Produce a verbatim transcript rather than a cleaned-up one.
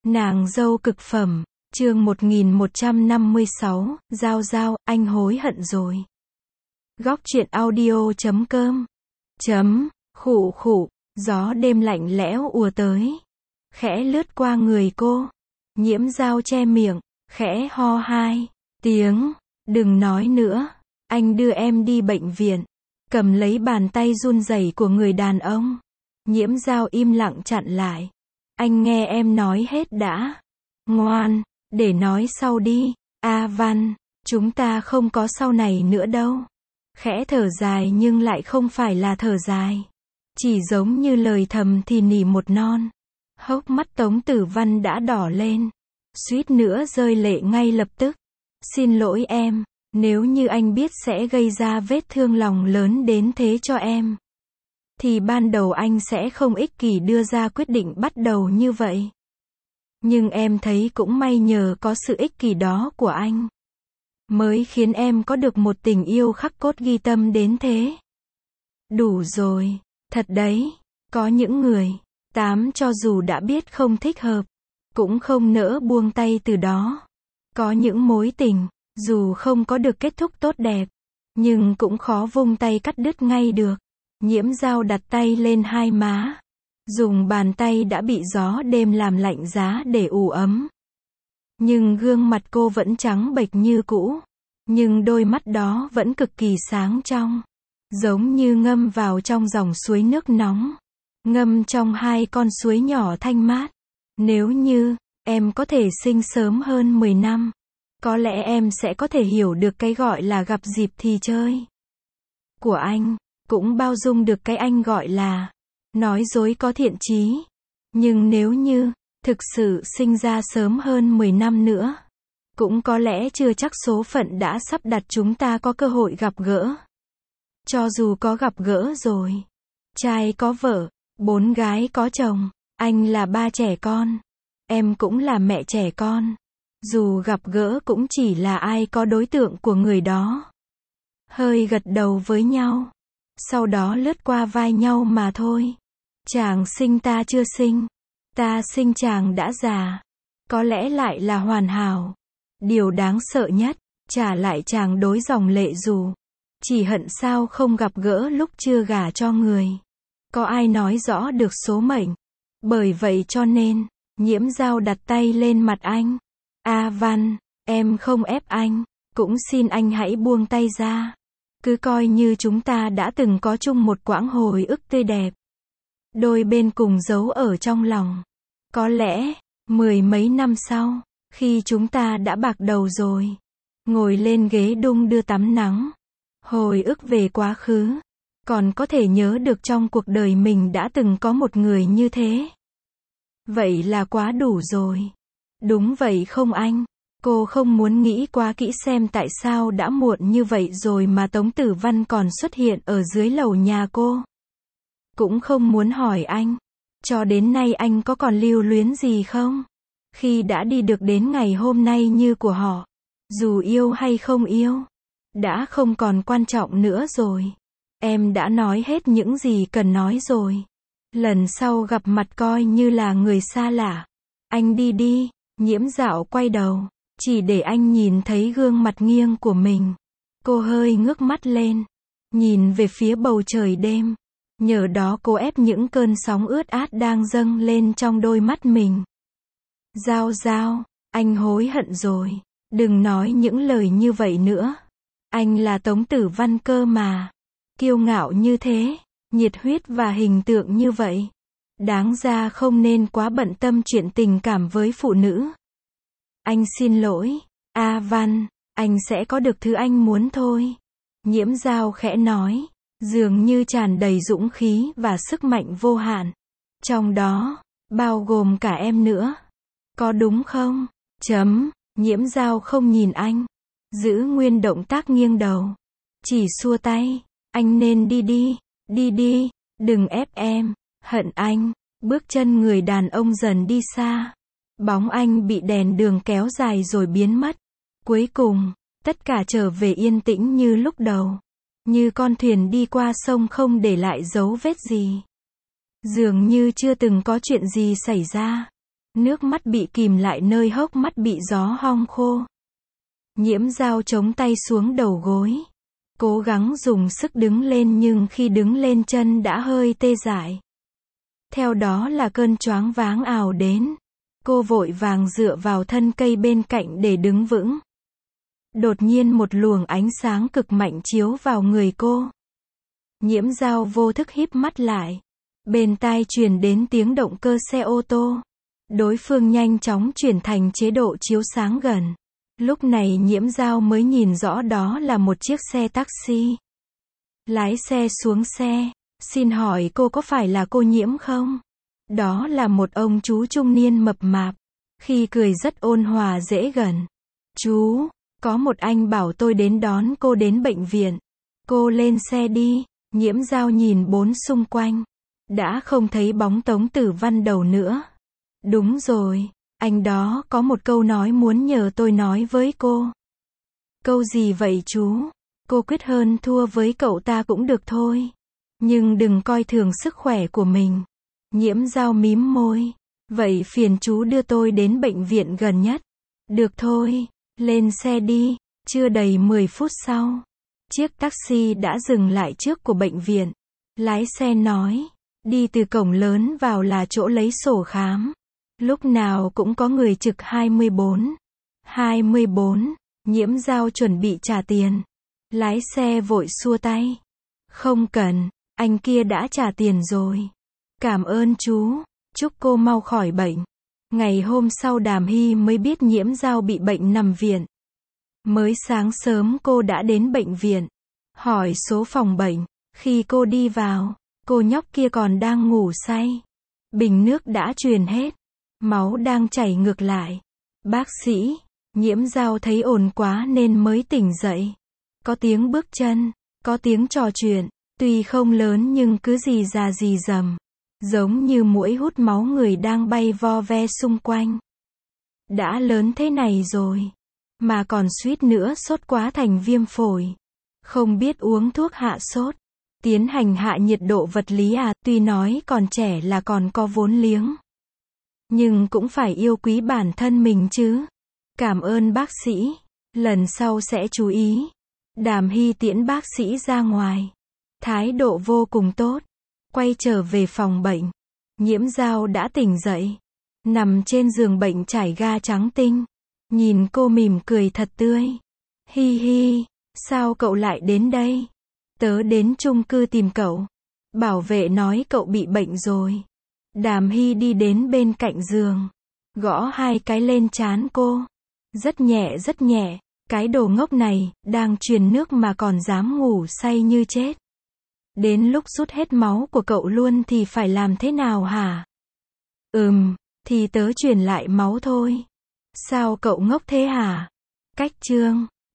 Nàng dâu cực phẩm, chương một nghìn một trăm năm mươi sáu, Giao Giao, anh hối hận rồi. Góc truyện audio chấm com chấm, khụ khụ, gió đêm lạnh lẽo ùa tới. Khẽ lướt qua người cô. Nhiễm Giao che miệng, khẽ ho hai tiếng, đừng nói nữa, anh đưa em đi bệnh viện. Cầm lấy bàn tay run rẩy của người đàn ông. Nhiễm Giao im lặng chặn lại. Anh nghe em nói hết đã. Ngoan, để nói sau đi. A Văn, chúng ta không có sau này nữa đâu. Khẽ thở dài nhưng lại không phải là thở dài. Chỉ giống như lời thầm thì nỉ một non. Hốc mắt Tống Tử Văn đã đỏ lên. Suýt nữa rơi lệ ngay lập tức. Xin lỗi em, nếu như anh biết sẽ gây ra vết thương lòng lớn đến thế cho em, thì ban đầu anh sẽ không ích kỷ đưa ra quyết định bắt đầu như vậy. Nhưng em thấy cũng may nhờ có sự ích kỷ đó của anh, mới khiến em có được một tình yêu khắc cốt ghi tâm đến thế. Đủ rồi, thật đấy, có những người, tám cho dù đã biết không thích hợp, cũng không nỡ buông tay từ đó. Có những mối tình, dù không có được kết thúc tốt đẹp, nhưng cũng khó vung tay cắt đứt ngay được. Nhiễm Giao đặt tay lên hai má, dùng bàn tay đã bị gió đêm làm lạnh giá để ủ ấm. Nhưng gương mặt cô vẫn trắng bệch như cũ, nhưng đôi mắt đó vẫn cực kỳ sáng trong, giống như ngâm vào trong dòng suối nước nóng, ngâm trong hai con suối nhỏ thanh mát. Nếu như em có thể sinh sớm hơn mười năm, có lẽ em sẽ có thể hiểu được cái gọi là gặp dịp thì chơi của anh, cũng bao dung được cái anh gọi là nói dối có thiện chí. Nhưng nếu như thực sự sinh ra sớm hơn mười năm nữa, cũng có lẽ chưa chắc số phận đã sắp đặt chúng ta có cơ hội gặp gỡ. Cho dù có gặp gỡ rồi, trai có vợ, bốn gái có chồng, anh là ba trẻ con, em cũng là mẹ trẻ con. Dù gặp gỡ cũng chỉ là ai có đối tượng của người đó. Hơi gật đầu với nhau, sau đó lướt qua vai nhau mà thôi. Chàng sinh ta chưa sinh, ta sinh chàng đã già, có lẽ lại là hoàn hảo. Điều đáng sợ nhất, trả lại chàng đối dòng lệ dù, chỉ hận sao không gặp gỡ lúc chưa gả cho người. Có ai nói rõ được số mệnh. Bởi vậy cho nên, Nhiễm Giao đặt tay lên mặt anh. A Văn, em không ép anh, cũng xin anh hãy buông tay ra. Cứ coi như chúng ta đã từng có chung một quãng hồi ức tươi đẹp. Đôi bên cùng giấu ở trong lòng. Có lẽ, mười mấy năm sau, khi chúng ta đã bạc đầu rồi, ngồi lên ghế đung đưa tắm nắng, hồi ức về quá khứ, còn có thể nhớ được trong cuộc đời mình đã từng có một người như thế. Vậy là quá đủ rồi. Đúng vậy không anh? Cô không muốn nghĩ quá kỹ xem tại sao đã muộn như vậy rồi mà Tống Tử Văn còn xuất hiện ở dưới lầu nhà cô. Cũng không muốn hỏi anh, cho đến nay anh có còn lưu luyến gì không? Khi đã đi được đến ngày hôm nay như của họ, dù yêu hay không yêu, đã không còn quan trọng nữa rồi. Em đã nói hết những gì cần nói rồi. Lần sau gặp mặt coi như là người xa lạ. Anh đi đi. Nhiễm Dạo quay đầu, chỉ để anh nhìn thấy gương mặt nghiêng của mình. Cô hơi ngước mắt lên, nhìn về phía bầu trời đêm. Nhờ đó cô ép những cơn sóng ướt át đang dâng lên trong đôi mắt mình. Giao Giao, anh hối hận rồi. Đừng nói những lời như vậy nữa. Anh là Tống Tử Văn cơ mà. Kiêu ngạo như thế, nhiệt huyết và hình tượng như vậy. Đáng ra không nên quá bận tâm chuyện tình cảm với phụ nữ. Anh xin lỗi, A Văn, anh sẽ có được thứ anh muốn thôi. Nhiễm Giao khẽ nói, dường như tràn đầy dũng khí và sức mạnh vô hạn. Trong đó, bao gồm cả em nữa. Có đúng không? Chấm, Nhiễm Giao không nhìn anh. Giữ nguyên động tác nghiêng đầu. Chỉ xua tay, anh nên đi đi, đi đi, đừng ép em. Hận anh. Bước chân người đàn ông dần đi xa. Bóng anh bị đèn đường kéo dài rồi biến mất. Cuối cùng, tất cả trở về yên tĩnh như lúc đầu. Như con thuyền đi qua sông không để lại dấu vết gì. Dường như chưa từng có chuyện gì xảy ra. Nước mắt bị kìm lại nơi hốc mắt bị gió hong khô. Nhiễm Dao chống tay xuống đầu gối. Cố gắng dùng sức đứng lên nhưng khi đứng lên chân đã hơi tê dại. Theo đó là cơn choáng váng ào đến. Cô vội vàng dựa vào thân cây bên cạnh để đứng vững. Đột nhiên một luồng ánh sáng cực mạnh chiếu vào người cô. Nhiễm Dao vô thức híp mắt lại. Bên tai truyền đến tiếng động cơ xe ô tô. Đối phương nhanh chóng chuyển thành chế độ chiếu sáng gần. Lúc này Nhiễm Dao mới nhìn rõ đó là một chiếc xe taxi. Lái xe xuống xe. Xin hỏi cô có phải là cô Nhiễm không? Đó là một ông chú trung niên mập mạp. Khi cười rất ôn hòa dễ gần. Chú, có một anh bảo tôi đến đón cô đến bệnh viện. Cô lên xe đi. Nhiễm Dao nhìn bốn xung quanh. Đã không thấy bóng Tống Tử Văn đâu nữa. Đúng rồi, anh đó có một câu nói muốn nhờ tôi nói với cô. Câu gì vậy chú? Cô quyết hơn thua với cậu ta cũng được thôi. Nhưng đừng coi thường sức khỏe của mình. Nhiễm Dao mím môi. Vậy phiền chú đưa tôi đến bệnh viện gần nhất. Được thôi, lên xe đi. Chưa đầy mười phút sau, chiếc taxi đã dừng lại trước của bệnh viện. Lái xe nói, đi từ cổng lớn vào là chỗ lấy sổ khám. Lúc nào cũng có người trực hai mươi bốn. hai mươi bốn, Nhiễm Dao chuẩn bị trả tiền. Lái xe vội xua tay. Không cần, anh kia đã trả tiền rồi. Cảm ơn chú, chúc cô mau khỏi bệnh. Ngày hôm sau Đàm Hy mới biết Nhiễm Dao bị bệnh nằm viện. Mới sáng sớm cô đã đến bệnh viện. Hỏi số phòng bệnh. Khi cô đi vào, cô nhóc kia còn đang ngủ say. Bình nước đã truyền hết. Máu đang chảy ngược lại. Bác sĩ, Nhiễm Dao thấy ồn quá nên mới tỉnh dậy. Có tiếng bước chân, có tiếng trò chuyện, tuy không lớn nhưng cứ rì rà rì rầm. Giống như muỗi hút máu người đang bay vo ve xung quanh. Đã lớn thế này rồi, mà còn suýt nữa sốt quá thành viêm phổi. Không biết uống thuốc hạ sốt. Tiến hành hạ nhiệt độ vật lý à, tuy nói còn trẻ là còn có vốn liếng. Nhưng cũng phải yêu quý bản thân mình chứ. Cảm ơn bác sĩ. Lần sau sẽ chú ý. Đàm Hy tiễn bác sĩ ra ngoài. Thái độ vô cùng tốt. Quay trở về phòng bệnh. Nhiễm Dao đã tỉnh dậy. Nằm trên giường bệnh trải ga trắng tinh. Nhìn cô mỉm cười thật tươi. Hi hi, sao cậu lại đến đây? Tớ đến chung cư tìm cậu. Bảo vệ nói cậu bị bệnh rồi. Đàm Hy đi đến bên cạnh giường. Gõ hai cái lên trán cô. Rất nhẹ rất nhẹ. Cái đồ ngốc này, đang truyền nước mà còn dám ngủ say như chết. Đến lúc rút hết máu của cậu luôn thì phải làm thế nào hả? Ừm, thì tớ truyền lại máu thôi. Sao cậu ngốc thế hả? Cách chương